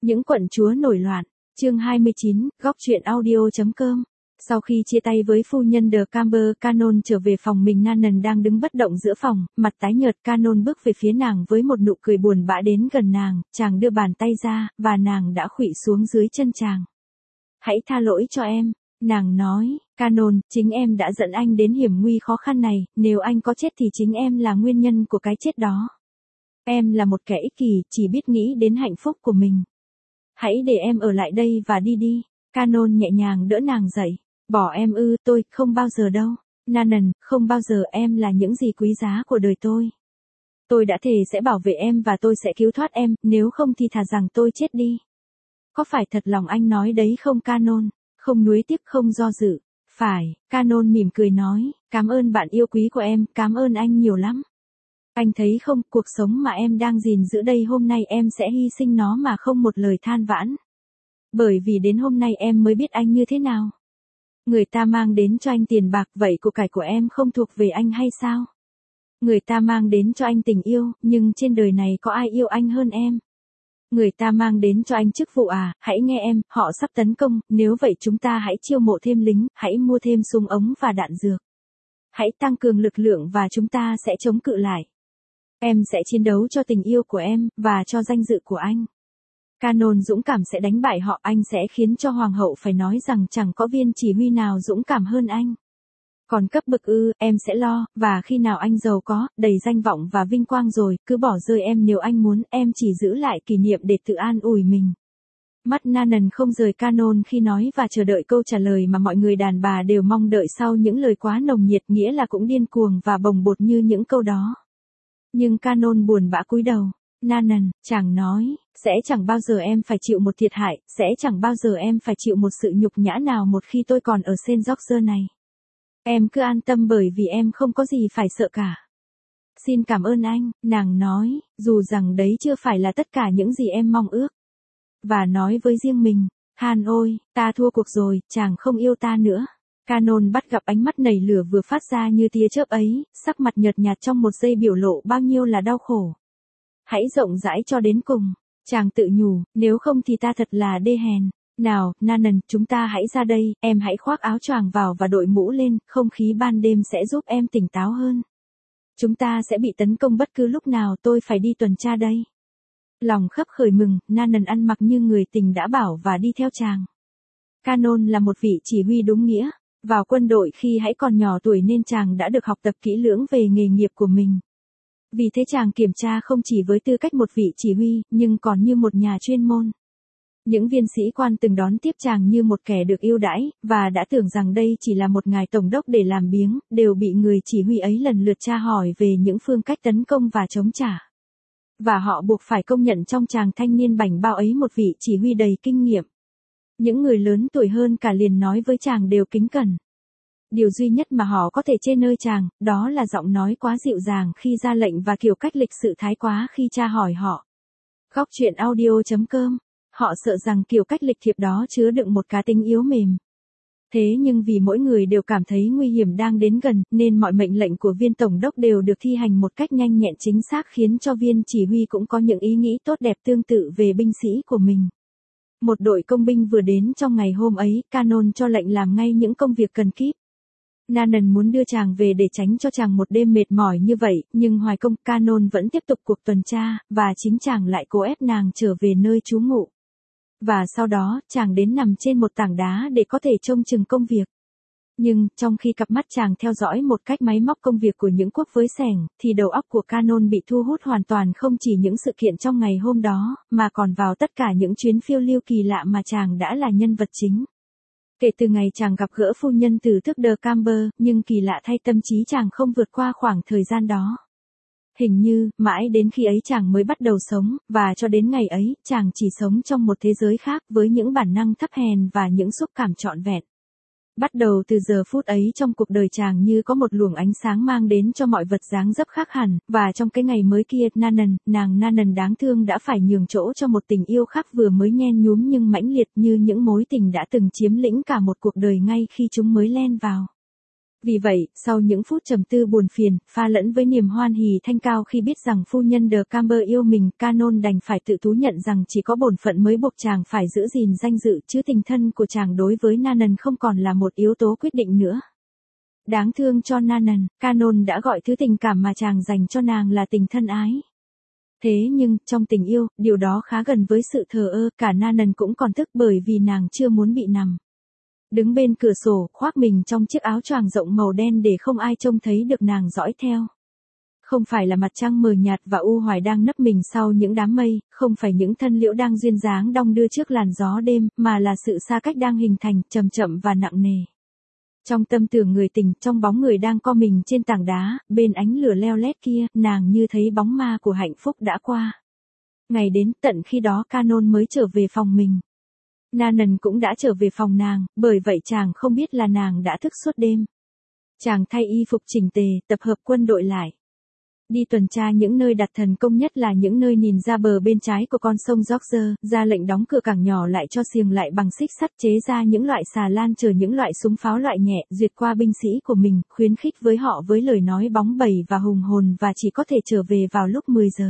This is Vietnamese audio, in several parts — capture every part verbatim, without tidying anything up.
Những quận chúa nổi loạn, chương hai mươi chín, góc truyện audio.com. Sau khi chia tay với phu nhân The Camber, Canon trở về phòng mình. Nanan đang đứng bất động giữa phòng, mặt tái nhợt. Canon bước về phía nàng với một nụ cười buồn bã đến gần nàng, chàng đưa bàn tay ra, và nàng đã khuỵu xuống dưới chân chàng. Hãy tha lỗi cho em, nàng nói. Canon, chính em đã dẫn anh đến hiểm nguy khó khăn này, nếu anh có chết thì chính em là nguyên nhân của cái chết đó. Em là một kẻ ích kỷ, chỉ biết nghĩ đến hạnh phúc của mình. Hãy để em ở lại đây và đi đi. Canon nhẹ nhàng đỡ nàng dậy. Bỏ em ư? Tôi, không bao giờ đâu. Nanan, không bao giờ. Em là những gì quý giá của đời tôi. Tôi đã thề sẽ bảo vệ em và tôi sẽ cứu thoát em, nếu không thì thà rằng tôi chết đi. Có phải thật lòng anh nói đấy không Canon? Không nuối tiếc, không do dự. Phải, Canon mỉm cười nói, cảm ơn bạn yêu quý của em, cảm ơn anh nhiều lắm. Anh thấy không, cuộc sống mà em đang gìn giữ đây hôm nay em sẽ hy sinh nó mà không một lời than vãn. Bởi vì đến hôm nay em mới biết anh như thế nào. Người ta mang đến cho anh tiền bạc, vậy của cải của em không thuộc về anh hay sao? Người ta mang đến cho anh tình yêu, nhưng trên đời này có ai yêu anh hơn em? Người ta mang đến cho anh chức vụ à? Hãy nghe em, họ sắp tấn công, nếu vậy chúng ta hãy chiêu mộ thêm lính, hãy mua thêm súng ống và đạn dược. Hãy tăng cường lực lượng và chúng ta sẽ chống cự lại. Em sẽ chiến đấu cho tình yêu của em, và cho danh dự của anh. Canon dũng cảm sẽ đánh bại họ, anh sẽ khiến cho hoàng hậu phải nói rằng chẳng có viên chỉ huy nào dũng cảm hơn anh. Còn cấp bậc ư, em sẽ lo, và khi nào anh giàu có, đầy danh vọng và vinh quang rồi, cứ bỏ rơi em nếu anh muốn, em chỉ giữ lại kỷ niệm để tự an ủi mình. Mắt Nanan không rời Canon khi nói và chờ đợi câu trả lời mà mọi người đàn bà đều mong đợi sau những lời quá nồng nhiệt, nghĩa là cũng điên cuồng và bồng bột như những câu đó. Nhưng Canon buồn bã cúi đầu. Nanan, chàng nói, sẽ chẳng bao giờ em phải chịu một thiệt hại, sẽ chẳng bao giờ em phải chịu một sự nhục nhã nào một khi tôi còn ở Saint George này. Em cứ an tâm bởi vì em không có gì phải sợ cả. Xin cảm ơn anh, nàng nói, dù rằng đấy chưa phải là tất cả những gì em mong ước. Và nói với riêng mình, Han ôi, ta thua cuộc rồi, chàng không yêu ta nữa. Canon bắt gặp ánh mắt nảy lửa vừa phát ra như tia chớp ấy, sắc mặt nhợt nhạt trong một giây biểu lộ bao nhiêu là đau khổ. Hãy rộng rãi cho đến cùng, chàng tự nhủ, nếu không thì ta thật là đê hèn. Nào, Nanan, chúng ta hãy ra đây, em hãy khoác áo choàng vào và đội mũ lên, không khí ban đêm sẽ giúp em tỉnh táo hơn. Chúng ta sẽ bị tấn công bất cứ lúc nào, tôi phải đi tuần tra đây. Lòng khấp khởi mừng, Nanan ăn mặc như người tình đã bảo và đi theo chàng. Canon là một vị chỉ huy đúng nghĩa, vào quân đội khi hãy còn nhỏ tuổi nên chàng đã được học tập kỹ lưỡng về nghề nghiệp của mình. Vì thế chàng kiểm tra không chỉ với tư cách một vị chỉ huy, nhưng còn như một nhà chuyên môn. Những viên sĩ quan từng đón tiếp chàng như một kẻ được ưu đãi, và đã tưởng rằng đây chỉ là một ngài tổng đốc để làm biếng, đều bị người chỉ huy ấy lần lượt tra hỏi về những phương cách tấn công và chống trả. Và họ buộc phải công nhận trong chàng thanh niên bảnh bao ấy một vị chỉ huy đầy kinh nghiệm. Những người lớn tuổi hơn cả liền nói với chàng đều kính cẩn. Điều duy nhất mà họ có thể chê nơi chàng, đó là giọng nói quá dịu dàng khi ra lệnh và kiểu cách lịch sự thái quá khi tra hỏi họ. Góc truyện audio.com. Họ sợ rằng kiểu cách lịch thiệp đó chứa đựng một cá tính yếu mềm. Thế nhưng vì mỗi người đều cảm thấy nguy hiểm đang đến gần, nên mọi mệnh lệnh của viên tổng đốc đều được thi hành một cách nhanh nhẹn chính xác, khiến cho viên chỉ huy cũng có những ý nghĩ tốt đẹp tương tự về binh sĩ của mình. Một đội công binh vừa đến trong ngày hôm ấy, Canon cho lệnh làm ngay những công việc cần kíp. Nanan muốn đưa chàng về để tránh cho chàng một đêm mệt mỏi như vậy, nhưng hoài công, Canon vẫn tiếp tục cuộc tuần tra, và chính chàng lại cố ép nàng trở về nơi trú ngụ. Và sau đó, chàng đến nằm trên một tảng đá để có thể trông chừng công việc. Nhưng, trong khi cặp mắt chàng theo dõi một cách máy móc công việc của những cuốc với xẻng, thì đầu óc của Canon bị thu hút hoàn toàn không chỉ những sự kiện trong ngày hôm đó, mà còn vào tất cả những chuyến phiêu lưu kỳ lạ mà chàng đã là nhân vật chính. Kể từ ngày chàng gặp gỡ phu nhân từ thức The Camber, nhưng kỳ lạ thay tâm trí chàng không vượt qua khoảng thời gian đó. Hình như, mãi đến khi ấy chàng mới bắt đầu sống, và cho đến ngày ấy, chàng chỉ sống trong một thế giới khác với những bản năng thấp hèn và những xúc cảm trọn vẹn. Bắt đầu từ giờ phút ấy trong cuộc đời chàng như có một luồng ánh sáng mang đến cho mọi vật dáng dấp khác hẳn, và trong cái ngày mới kia, Nanan, nàng Nanan đáng thương đã phải nhường chỗ cho một tình yêu khác vừa mới nhen nhúm nhưng mãnh liệt như những mối tình đã từng chiếm lĩnh cả một cuộc đời ngay khi chúng mới len vào. Vì vậy, sau những phút trầm tư buồn phiền, pha lẫn với niềm hoan hỉ thanh cao khi biết rằng phu nhân The Camber yêu mình, Canon đành phải tự thú nhận rằng chỉ có bổn phận mới buộc chàng phải giữ gìn danh dự, chứ tình thân của chàng đối với Nanan không còn là một yếu tố quyết định nữa. Đáng thương cho Nanan, Canon đã gọi thứ tình cảm mà chàng dành cho nàng là tình thân ái. Thế nhưng, trong tình yêu, điều đó khá gần với sự thờ ơ, cả Nanan cũng còn tức bởi vì nàng chưa muốn bị nằm đứng bên cửa sổ, khoác mình trong chiếc áo choàng rộng màu đen để không ai trông thấy được nàng dõi theo. Không phải là mặt trăng mờ nhạt và u hoài đang nấp mình sau những đám mây, không phải những thân liễu đang duyên dáng đong đưa trước làn gió đêm, mà là sự xa cách đang hình thành, chậm chậm và nặng nề. Trong tâm tưởng người tình, trong bóng người đang co mình trên tảng đá, bên ánh lửa leo lét kia, nàng như thấy bóng ma của hạnh phúc đã qua. Ngày đến, tận khi đó Canon mới trở về phòng mình. Nanan cũng đã trở về phòng nàng, bởi vậy chàng không biết là nàng đã thức suốt đêm. Chàng thay y phục chỉnh tề, tập hợp quân đội lại. Đi tuần tra những nơi đặt thần công, nhất là những nơi nhìn ra bờ bên trái của con sông George, ra lệnh đóng cửa cảng nhỏ lại cho xiềng lại bằng xích sắt, chế ra những loại xà lan chở những loại súng pháo loại nhẹ, duyệt qua binh sĩ của mình, khuyến khích với họ với lời nói bóng bẩy và hùng hồn, và chỉ có thể trở về vào lúc mười giờ.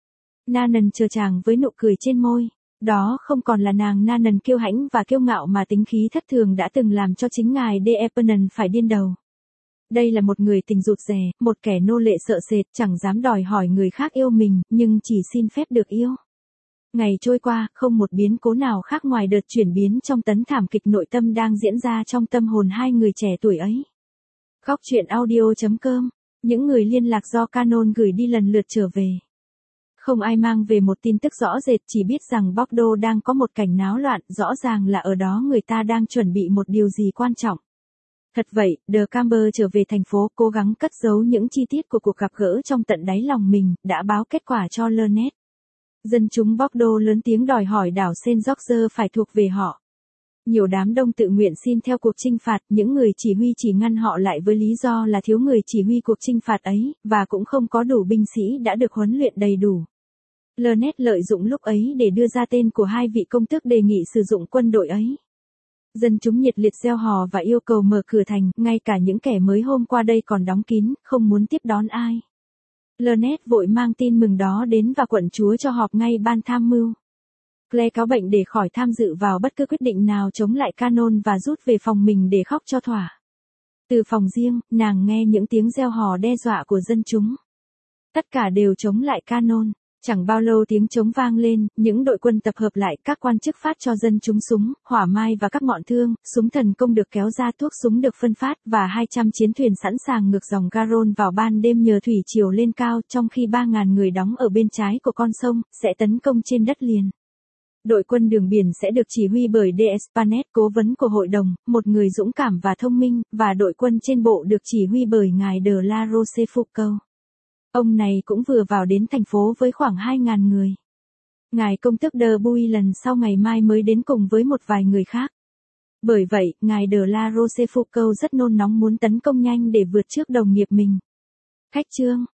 Nanan chờ chàng với nụ cười trên môi. Đó không còn là nàng Nanan kiêu hãnh và kiêu ngạo mà tính khí thất thường đã từng làm cho chính ngài De Epernon phải điên đầu. Đây là một người tình rụt rè, một kẻ nô lệ sợ sệt, chẳng dám đòi hỏi người khác yêu mình, nhưng chỉ xin phép được yêu. Ngày trôi qua, không một biến cố nào khác ngoài đợt chuyển biến trong tấn thảm kịch nội tâm đang diễn ra trong tâm hồn hai người trẻ tuổi ấy. Góc truyện audio chấm com. Những người liên lạc do Canon gửi đi lần lượt trở về. Không ai mang về một tin tức rõ rệt, chỉ biết rằng Bordeaux đang có một cảnh náo loạn, rõ ràng là ở đó người ta đang chuẩn bị một điều gì quan trọng. Thật vậy, De Camber trở về thành phố, cố gắng cất giấu những chi tiết của cuộc gặp gỡ trong tận đáy lòng mình, đã báo kết quả cho Lynette. Dân chúng Bordeaux lớn tiếng đòi hỏi đảo Saint-Georges phải thuộc về họ. Nhiều đám đông tự nguyện xin theo cuộc chinh phạt, những người chỉ huy chỉ ngăn họ lại với lý do là thiếu người chỉ huy cuộc chinh phạt ấy, và cũng không có đủ binh sĩ đã được huấn luyện đầy đủ. Lynette lợi dụng lúc ấy để đưa ra tên của hai vị công tước đề nghị sử dụng quân đội ấy. Dân chúng nhiệt liệt reo hò và yêu cầu mở cửa thành, ngay cả những kẻ mới hôm qua đây còn đóng kín, không muốn tiếp đón ai. Lynette vội mang tin mừng đó đến và quận chúa cho họp ngay ban tham mưu. Claire cáo bệnh để khỏi tham dự vào bất cứ quyết định nào chống lại Canon và rút về phòng mình để khóc cho thỏa. Từ phòng riêng, nàng nghe những tiếng reo hò đe dọa của dân chúng. Tất cả đều chống lại Canon. Chẳng bao lâu tiếng trống vang lên, những đội quân tập hợp lại, các quan chức phát cho dân chúng súng, hỏa mai và các ngọn thương, súng thần công được kéo ra, thuốc súng được phân phát, và hai trăm chiến thuyền sẵn sàng ngược dòng Garonne vào ban đêm nhờ thủy triều lên cao, trong khi ba nghìn người đóng ở bên trái của con sông, sẽ tấn công trên đất liền. Đội quân đường biển sẽ được chỉ huy bởi De Espanet, cố vấn của hội đồng, một người dũng cảm và thông minh, và đội quân trên bộ được chỉ huy bởi ngài de la Rochefoucauld. Ông này cũng vừa vào đến thành phố với khoảng hai nghìn người. Ngài công tước de Bouillon sau ngày mai mới đến cùng với một vài người khác. Bởi vậy, ngài de la Rochefoucauld rất nôn nóng muốn tấn công nhanh để vượt trước đồng nghiệp mình. Khách chương.